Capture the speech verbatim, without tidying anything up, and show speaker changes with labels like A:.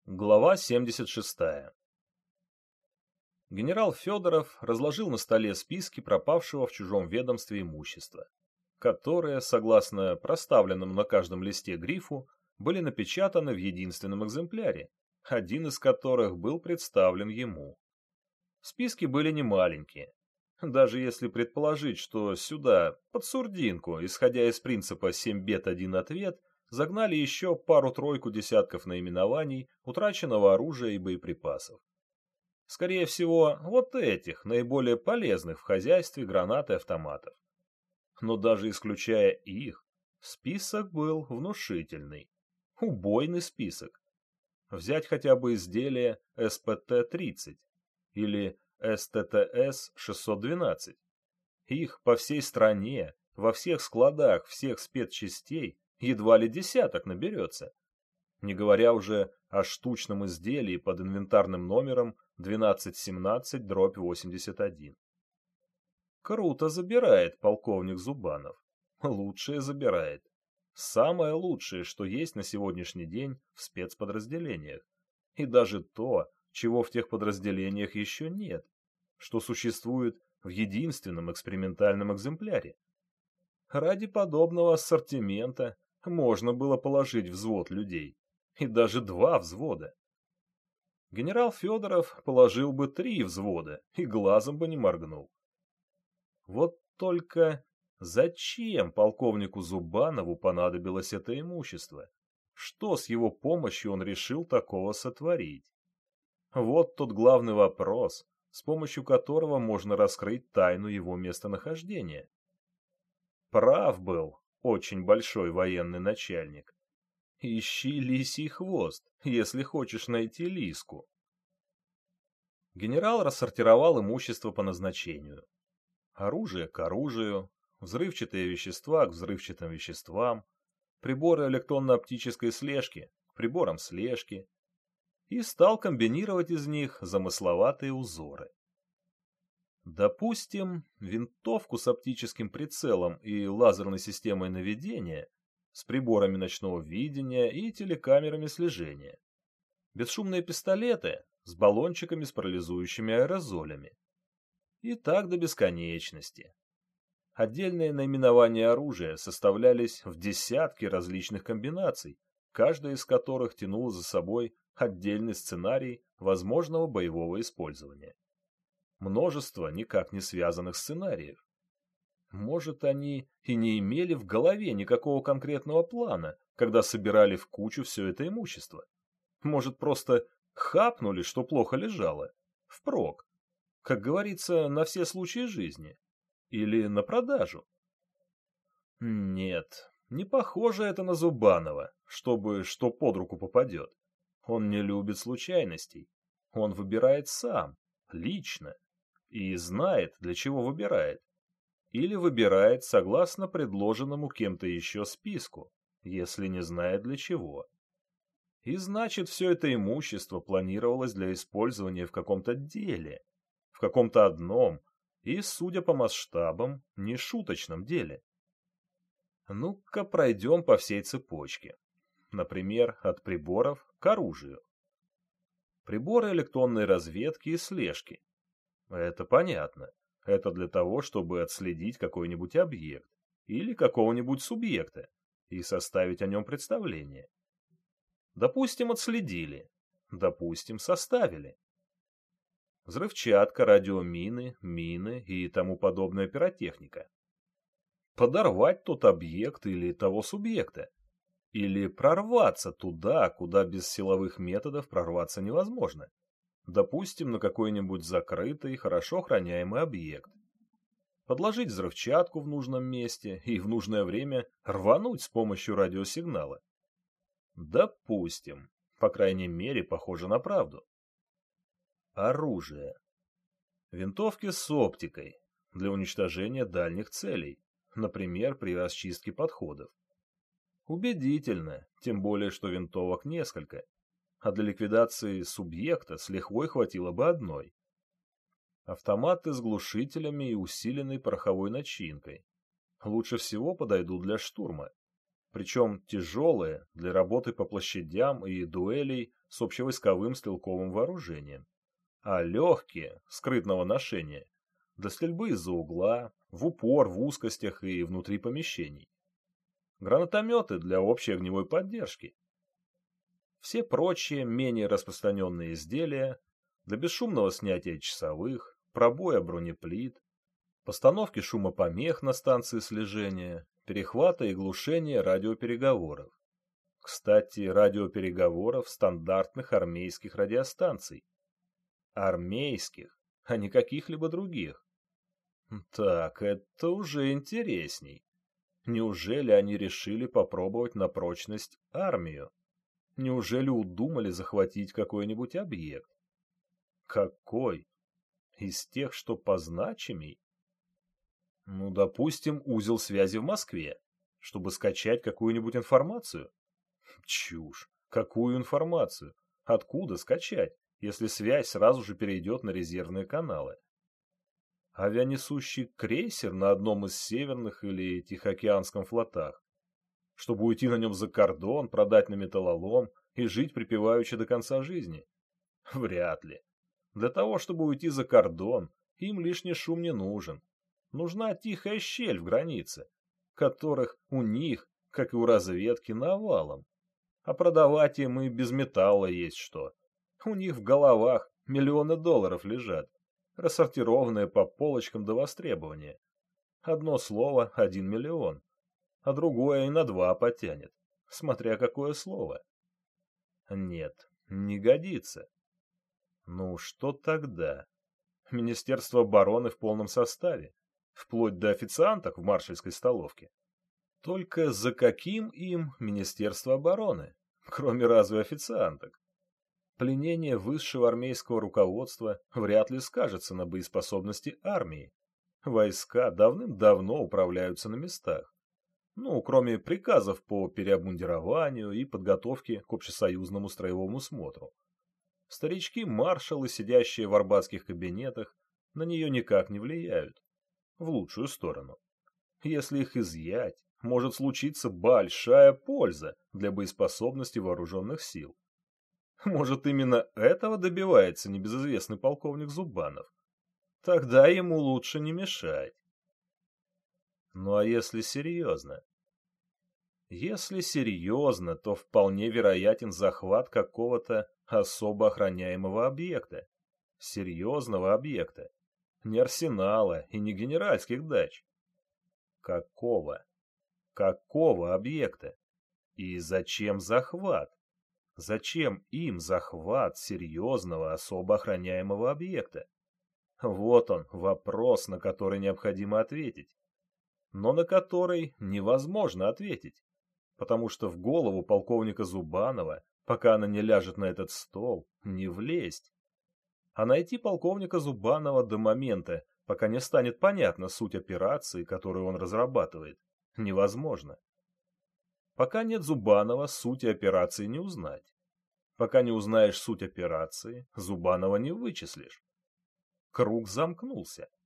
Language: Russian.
A: Глава семьдесят шестая. Генерал Федоров разложил на столе списки пропавшего в чужом ведомстве имущества, которые, согласно проставленному на каждом листе грифу, были напечатаны в единственном экземпляре, один из которых был представлен ему. Списки были немаленькие. Даже если предположить, что сюда, под сурдинку, исходя из принципа «семь бед, один ответ», загнали еще пару-тройку десятков наименований утраченного оружия и боеприпасов. Скорее всего, вот этих, наиболее полезных в хозяйстве гранат и автоматов. Но даже исключая их, список был внушительный. Убойный список. Взять хотя бы изделие эс пэ тэ тридцать или эс тэ тэ эс шестьсот двенадцать. Их по всей стране, во всех складах всех спецчастей едва ли десяток наберется, не говоря уже о штучном изделии под инвентарным номером двенадцать семнадцать восемьдесят один. Круто забирает полковник Зубанов. Лучшее забирает. Самое лучшее, что есть на сегодняшний день в спецподразделениях. И даже то, чего в тех подразделениях еще нет, что существует в единственном экспериментальном экземпляре. Ради подобного ассортимента можно было положить взвод людей, и даже два взвода. Генерал Федоров положил бы три взвода и глазом бы не моргнул. Вот только зачем полковнику Зубанову понадобилось это имущество? Что с его помощью он решил такого сотворить? Вот тот главный вопрос, с помощью которого можно раскрыть тайну его местонахождения. Прав был очень большой военный начальник. Ищи лисий хвост, если хочешь найти лиску. Генерал рассортировал имущество по назначению. Оружие к оружию, взрывчатые вещества к взрывчатым веществам, приборы электронно-оптической слежки к приборам слежки, и стал комбинировать из них замысловатые узоры. Допустим, винтовку с оптическим прицелом и лазерной системой наведения, с приборами ночного видения и телекамерами слежения. Бесшумные пистолеты с баллончиками с парализующими аэрозолями. И так до бесконечности. Отдельные наименования оружия составлялись в десятки различных комбинаций, каждая из которых тянула за собой отдельный сценарий возможного боевого использования. Множество никак не связанных сценариев. Может, они и не имели в голове никакого конкретного плана, когда собирали в кучу все это имущество. Может, просто хапнули, что плохо лежало, впрок, как говорится, на все случаи жизни, или на продажу. Нет, не похоже это на Зубанова, чтобы что под руку попадет. Он не любит случайностей. Он выбирает сам, лично, и знает, для чего выбирает. Или выбирает согласно предложенному кем-то еще списку, если не знает для чего. И значит, все это имущество планировалось для использования в каком-то деле, в каком-то одном и, судя по масштабам, нешуточном деле. Ну-ка пройдем по всей цепочке. Например, от приборов к оружию. Приборы электронной разведки и слежки. Это понятно. Это для того, чтобы отследить какой-нибудь объект или какого-нибудь субъекта и составить о нем представление. Допустим, отследили. Допустим, составили. Взрывчатка, радиомины, мины и тому подобная пиротехника. Подорвать тот объект или того субъекта. Или прорваться туда, куда без силовых методов прорваться невозможно. Допустим, на какой-нибудь закрытый, хорошо охраняемый объект. Подложить взрывчатку в нужном месте и в нужное время рвануть с помощью радиосигнала. Допустим, по крайней мере, похоже на правду. Оружие. Винтовки с оптикой для уничтожения дальних целей, например, при расчистке подходов. Убедительно, тем более, что винтовок несколько, а для ликвидации субъекта с лихвой хватило бы одной. Автоматы с глушителями и усиленной пороховой начинкой. Лучше всего подойдут для штурма. причем тяжелые для работы по площадям и дуэлей с общевойсковым стрелковым вооружением, а легкие, скрытного ношения, для стрельбы из-за угла, в упор, в узкостях и внутри помещений. Гранатометы для общей огневой поддержки. Все прочие, менее распространенные изделия для бесшумного снятия часовых, пробоя бронеплит, постановки шумопомех на станции слежения, перехвата и глушения радиопереговоров. Кстати, радиопереговоров стандартных армейских радиостанций. Армейских, а не каких-либо других. Так, это уже интересней. Неужели они решили попробовать на прочность армию? Неужели удумали захватить какой-нибудь объект? Какой? Из тех, что позначимей? Ну, допустим, узел связи в Москве, чтобы скачать какую-нибудь информацию. Чушь. Какую информацию? Откуда скачать, если связь сразу же перейдет на резервные каналы? Авианесущий крейсер на одном из северных или Тихоокеанском флотах, чтобы уйти на нем за кордон, продать на металлолом и жить припеваючи до конца жизни? Вряд ли. Для того, чтобы уйти за кордон, им лишний шум не нужен. Нужна тихая щель в границе, которых у них, как и у разведки, навалом. А продавать им и без металла есть что. У них в головах миллионы долларов лежат, рассортированные по полочкам до востребования. Одно слово — один миллион, а другое и на два потянет, смотря какое слово. Нет, не годится. Ну, что тогда? Министерство обороны в полном составе, вплоть до официанток в маршальской столовке. Только за каким им Министерство обороны, кроме разве официанток? Пленение высшего армейского руководства вряд ли скажется на боеспособности армии. Войска давным-давно управляются на местах. Ну, кроме приказов по переобмундированию и подготовке к общесоюзному строевому смотру. Старички-маршалы, сидящие в арбатских кабинетах, на нее никак не влияют. В лучшую сторону. Если их изъять, может случиться большая польза для боеспособности вооруженных сил. Может, именно этого добивается небезызвестный полковник Зубанов? Тогда ему лучше не мешать. Ну а если серьезно? Если серьезно, то вполне вероятен захват какого-то особо охраняемого объекта. Серьезного объекта. Не арсенала и не генеральских дач. Какого? Какого объекта? И зачем захват? Зачем им захват серьезного особо охраняемого объекта? Вот он, вопрос, на который необходимо ответить. Но на который невозможно ответить, потому что в голову полковника Зубанова, пока она не ляжет на этот стол, не влезть. А найти полковника Зубанова до момента, пока не станет понятна суть операции, которую он разрабатывает, невозможно. Пока нет Зубанова, сути операции не узнать. Пока не узнаешь суть операции, Зубанова не вычислишь. Круг замкнулся.